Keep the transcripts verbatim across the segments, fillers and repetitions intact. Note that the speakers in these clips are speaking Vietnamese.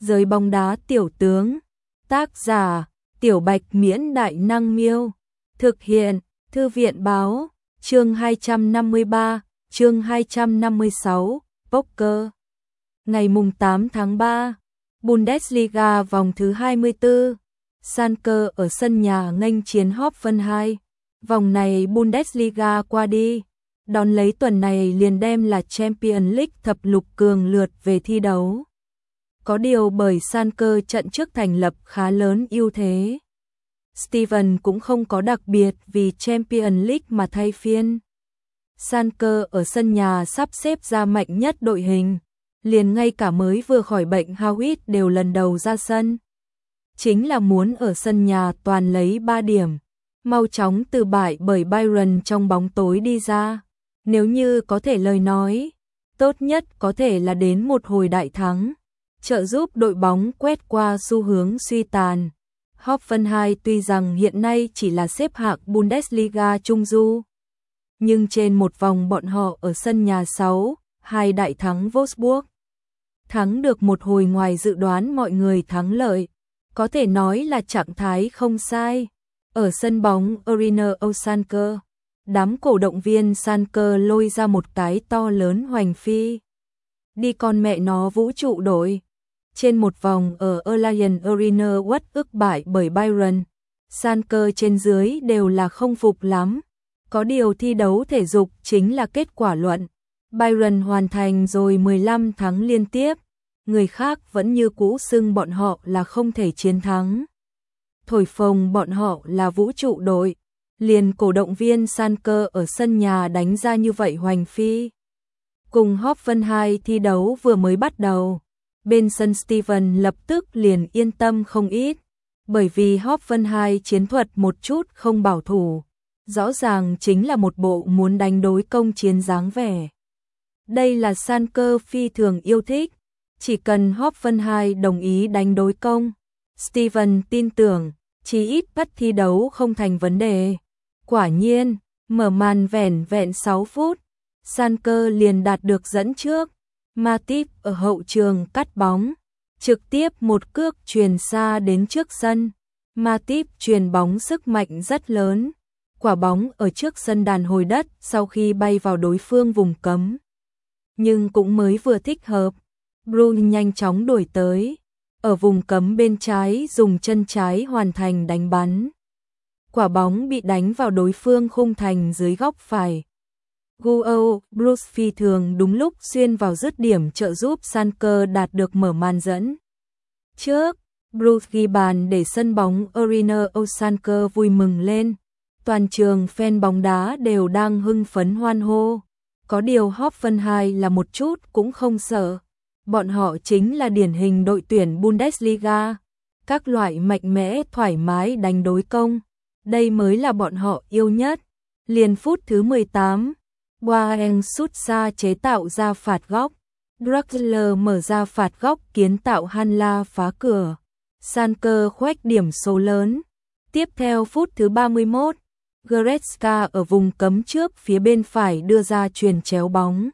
Giới bóng đá tiểu tướng. Tác giả: Tiểu Bạch Miễn Đại Năng Miêu. Thực hiện: Thư viện Báo. Chương hai trăm năm mươi ba, chương hai trăm năm mươi sáu, Poker. Ngày mùng tám tháng ba, Bundesliga vòng thứ hai mươi tư. Schalke ở sân nhà nghênh chiến Hoffenheim. Vòng này Bundesliga qua đi, đón lấy tuần này liền đem là Champions League thập lục cường lượt về thi đấu. Có điều bởi Schalke trận trước thành lập khá lớn ưu thế, Steven cũng không có đặc biệt vì Champions League mà thay phiên. Schalke ở sân nhà sắp xếp ra mạnh nhất đội hình, liền ngay cả mới vừa khỏi bệnh Howit đều lần đầu ra sân. Chính là muốn ở sân nhà toàn lấy ba điểm, mau chóng từ bại bởi Bayern trong bóng tối đi ra. Nếu như có thể lời nói, tốt nhất có thể là đến một hồi đại thắng, trợ giúp đội bóng quét qua xu hướng suy tàn. Hoffenheim tuy rằng hiện nay chỉ là xếp hạng Bundesliga trung du, nhưng trên một vòng bọn họ ở sân nhà sáu hai đại thắng Wolfsburg. Thắng được một hồi ngoài dự đoán mọi người thắng lợi, có thể nói là trạng thái không sai. Ở sân bóng Arena Schalke, đám cổ động viên Schalke lôi ra một cái to lớn hoành phi. Đi con mẹ nó vũ trụ đội. Trên một vòng ở Allianz Arena uất ức bại bởi Bayern, Schalke trên dưới đều là không phục lắm. Có điều thi đấu thể dục chính là kết quả luận. Bayern hoàn thành rồi mười lăm thắng liên tiếp, người khác vẫn như cũ xưng bọn họ là không thể chiến thắng, thổi phồng bọn họ là vũ trụ đội. Liền cổ động viên Schalke ở sân nhà đánh ra như vậy hoành phi. Cùng Hoffenheim thi đấu vừa mới bắt đầu, bên sân Steven lập tức liền yên tâm không ít, bởi vì Hoffenheim chiến thuật một chút không bảo thủ, rõ ràng chính là một bộ muốn đánh đối công chiến dáng vẻ. Đây là Schalke phi thường yêu thích, chỉ cần Hoffenheim đồng ý đánh đối công, Steven tin tưởng chí ít bắt thi đấu không thành vấn đề. Quả nhiên, mở màn vẻn vẹn sáu phút, Schalke liền đạt được dẫn trước. Matip ở hậu trường cắt bóng, trực tiếp một cước chuyền xa đến trước sân. Matip chuyền bóng sức mạnh rất lớn, quả bóng ở trước sân đàn hồi đất sau khi bay vào đối phương vùng cấm. Nhưng cũng mới vừa thích hợp, Brune nhanh chóng đuổi tới, ở vùng cấm bên trái dùng chân trái hoàn thành đánh bắn. Quả bóng bị đánh vào đối phương khung thành dưới góc phải. Guo Bruce phi thường đúng lúc xuyên vào dứt điểm trợ giúp Schalke đạt được mở màn dẫn trước. Bruce ghi bàn để sân bóng Arena Schalke vui mừng lên. Toàn trường fan bóng đá đều đang hưng phấn hoan hô. Có điều Hoffenheim là một chút cũng không sợ. Bọn họ chính là điển hình đội tuyển Bundesliga. Các loại mạnh mẽ thoải mái đánh đối công, đây mới là bọn họ yêu nhất. Liền phút thứ mười tám, Boateng sút xa chế tạo ra phạt góc. Draxler mở ra phạt góc kiến tạo Hanla phá cửa. Schalke khoét điểm số lớn. Tiếp theo phút thứ ba mươi mốt, Goretzka ở vùng cấm trước phía bên phải đưa ra chuyền chéo bóng.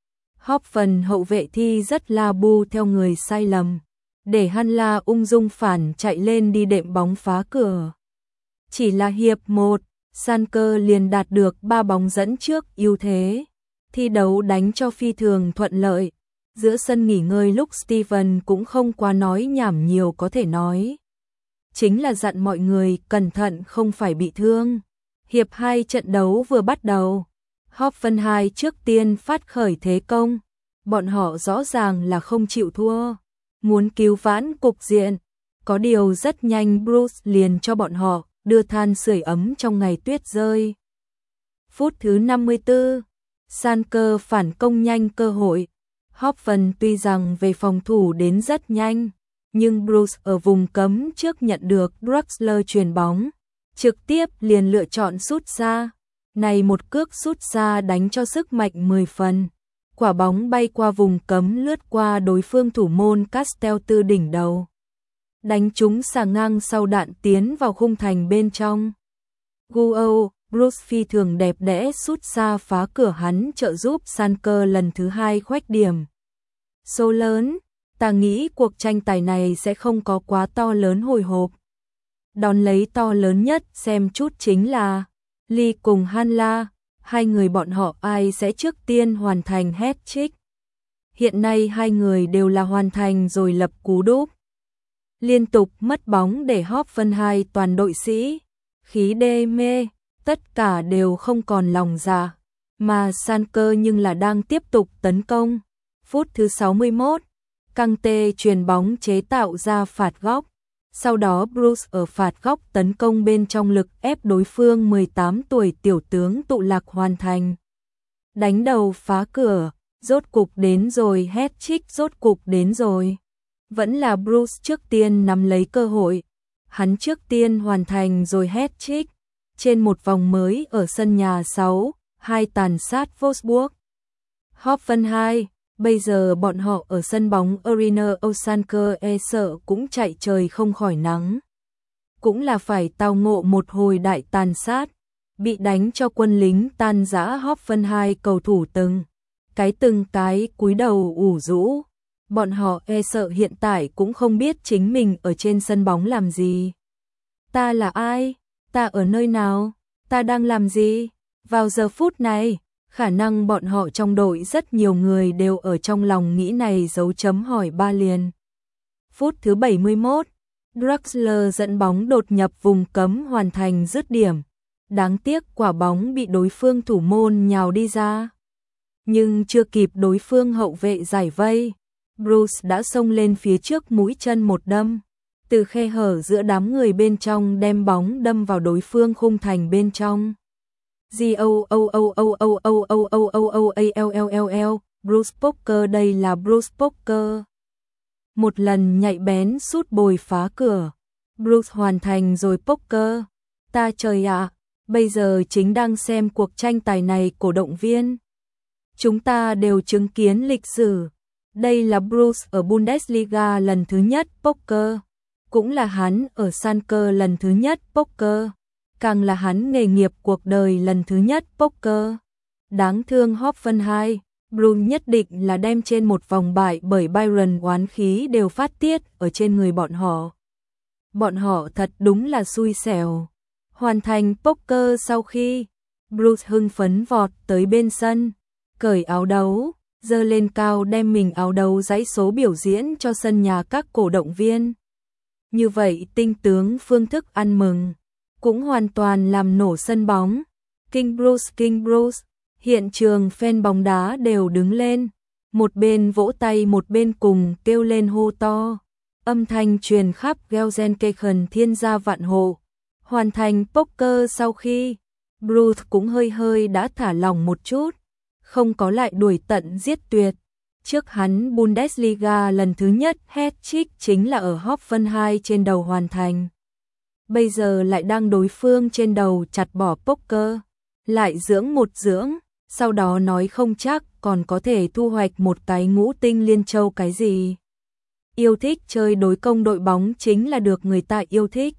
Hoffen hậu vệ thi rất la bu theo người sai lầm, để Hanla ung dung phản chạy lên đi đệm bóng phá cửa. Chỉ là hiệp một, Schalke liền đạt được ba bóng dẫn trước ưu thế. Thi đấu đánh cho phi thường thuận lợi. Giữa sân nghỉ ngơi lúc Steven cũng không quá nói nhảm nhiều có thể nói. Chính là dặn mọi người cẩn thận không phải bị thương. Hiệp hai trận đấu vừa bắt đầu, Hoffenheim trước tiên phát khởi thế công. Bọn họ rõ ràng là không chịu thua, muốn cứu vãn cục diện. Có điều rất nhanh Bruce liền cho bọn họ đưa than sưởi ấm trong ngày tuyết rơi. Phút thứ năm mươi tư, Schalke phản công nhanh cơ hội. Hoffen tuy rằng về phòng thủ đến rất nhanh, nhưng Bruce ở vùng cấm trước nhận được Draxler chuyền bóng, trực tiếp liền lựa chọn sút xa. Này một cước sút xa đánh cho sức mạnh mười phần. Quả bóng bay qua vùng cấm lướt qua đối phương thủ môn Castel từ đỉnh đầu, đánh trúng xà ngang sau đạn tiến vào khung thành bên trong. Guo Bruce phi thường đẹp đẽ sút xa phá cửa hắn trợ giúp Schalke lần thứ hai khoét điểm số lớn. Ta nghĩ cuộc tranh tài này sẽ không có quá to lớn hồi hộp. Đón lấy to lớn nhất xem chút chính là Lee cùng Hanla, hai người bọn họ ai sẽ trước tiên hoàn thành hat-trick. Hiện nay hai người đều là hoàn thành rồi lập cú đúp. Liên tục mất bóng để Hoffenheim toàn đội sĩ, khí đê mê, tất cả đều không còn lòng dạ, mà Sanker nhưng là đang tiếp tục tấn công. Phút thứ sáu mươi mốt, Căng Tê chuyền bóng chế tạo ra phạt góc. Sau đó Bruce ở phạt góc tấn công bên trong lực ép đối phương mười tám tuổi tiểu tướng tụ lạc hoàn thành. Đánh đầu phá cửa, rốt cục đến rồi, hat-trick rốt cục đến rồi. Vẫn là Bruce trước tiên nắm lấy cơ hội. Hắn trước tiên hoàn thành rồi hat-trick trên một vòng mới ở sân nhà sáu, hai tàn sát Wolfsburg. Hoffenheim, bây giờ bọn họ ở sân bóng Arena Osanker e sợ cũng chạy trời không khỏi nắng. Cũng là phải tao ngộ một hồi đại tàn sát, bị đánh cho quân lính tan rã. Hoffenheim cầu thủ từng cái từng cái cúi đầu ủ rũ. Bọn họ e sợ hiện tại cũng không biết chính mình ở trên sân bóng làm gì. Ta là ai? Ta ở nơi nào? Ta đang làm gì? Vào giờ phút này, khả năng bọn họ trong đội rất nhiều người đều ở trong lòng nghĩ này dấu chấm hỏi ba liền. Phút thứ bảy mươi mốt, Draxler dẫn bóng đột nhập vùng cấm hoàn thành dứt điểm. Đáng tiếc quả bóng bị đối phương thủ môn nhào đi ra. Nhưng chưa kịp đối phương hậu vệ giải vây, Bruce đã xông lên phía trước mũi chân một đâm. Từ khe hở giữa đám người bên trong đem bóng đâm vào đối phương khung thành bên trong. Bruce Poker, đây là Bruce Poker. Một lần nhạy bén sút bồi phá cửa. Bruce hoàn thành rồi Poker. Ta trời ạ, bây giờ chính đang xem cuộc tranh tài này cổ động viên. Chúng ta đều chứng kiến lịch sử. Đây là Bruce ở Bundesliga lần thứ nhất Poker. Cũng là hắn ở Sanker lần thứ nhất Poker. Càng là hắn nghề nghiệp cuộc đời lần thứ nhất Poker. Đáng thương Hoffenheim, Bruce nhất định là đem trên một vòng bại bởi Bayern oán khí đều phát tiết ở trên người bọn họ. Bọn họ thật đúng là xui xẻo. Hoàn thành Poker sau khi, Bruce hưng phấn vọt tới bên sân, cởi áo đấu, giơ lên cao đem mình áo đấu dãy số biểu diễn cho sân nhà các cổ động viên. Như vậy tinh tướng phương thức ăn mừng, cũng hoàn toàn làm nổ sân bóng. King Bruce, King Bruce, hiện trường fan bóng đá đều đứng lên, một bên vỗ tay một bên cùng kêu lên hô to. Âm thanh truyền khắp Gelsenkirchen thiên gia vạn hộ. Hoàn thành Poker sau khi, Bruce cũng hơi hơi đã thả lỏng một chút, không có lại đuổi tận giết tuyệt. Trước hắn Bundesliga lần thứ nhất hat-trick chính là ở Hoffenheim trên đầu hoàn thành. Bây giờ lại đang đối phương trên đầu chặt bỏ Poker, lại dưỡng một dưỡng, sau đó nói không chắc còn có thể thu hoạch một cái ngũ tinh liên châu cái gì. Yêu thích chơi đối công đội bóng chính là được người ta yêu thích.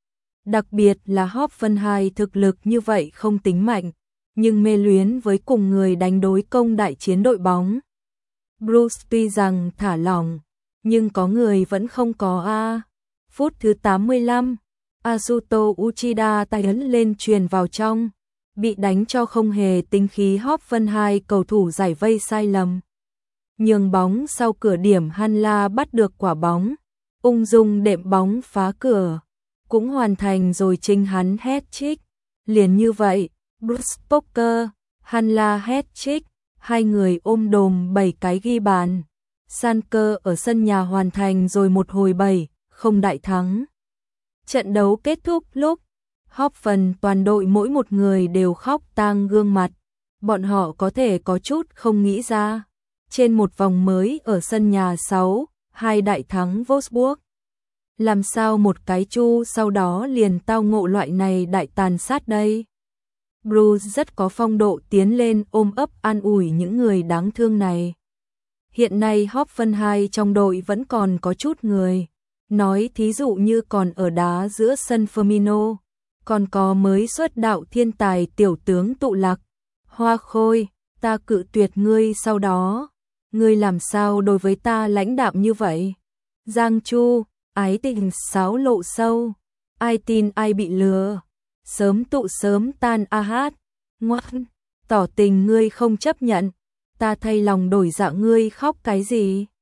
Đặc biệt là Hoffenheim thực lực như vậy không tính mạnh, nhưng mê luyến với cùng người đánh đối công đại chiến đội bóng. Bruce tuy rằng thả lỏng, nhưng có người vẫn không có a. Phút thứ tám mươi lăm, Asuto Uchida tay ấn lên truyền vào trong, bị đánh cho không hề tính khí. Hoffenheim cầu thủ giải vây sai lầm. Nhường bóng sau cửa điểm, Hanla bắt được quả bóng, ung dung đệm bóng phá cửa, cũng hoàn thành rồi chính hắn hat-trick. Liền như vậy, Bruce Poker, Hanla hat-trick, hai người ôm đồm bảy cái ghi bàn. Sanker ở sân nhà hoàn thành rồi một hồi bảy không đại thắng. Trận đấu kết thúc lúc Hoffen toàn đội mỗi một người đều khóc tang gương mặt. Bọn họ có thể có chút không nghĩ ra, trên một vòng mới ở sân nhà sáu, hai đại thắng Wolfsburg. Làm sao một cái chu sau đó liền tao ngộ loại này đại tàn sát đây? Bruce rất có phong độ tiến lên ôm ấp an ủi những người đáng thương này. Hiện nay Hoffenheim trong đội vẫn còn có chút người. Nói thí dụ như còn ở đá giữa sân Firmino, còn có mới xuất đạo thiên tài tiểu tướng tụ lạc. Hoa Khôi, ta cự tuyệt ngươi sau đó. ngươi làm sao đối với ta lãnh đạm như vậy? Giang Chu, ái tình sáo lộ sâu, ai tin ai bị lừa, sớm tụ sớm tan a hát, ngoan, tỏ tình ngươi không chấp nhận, ta thay lòng đổi dạ ngươi khóc cái gì?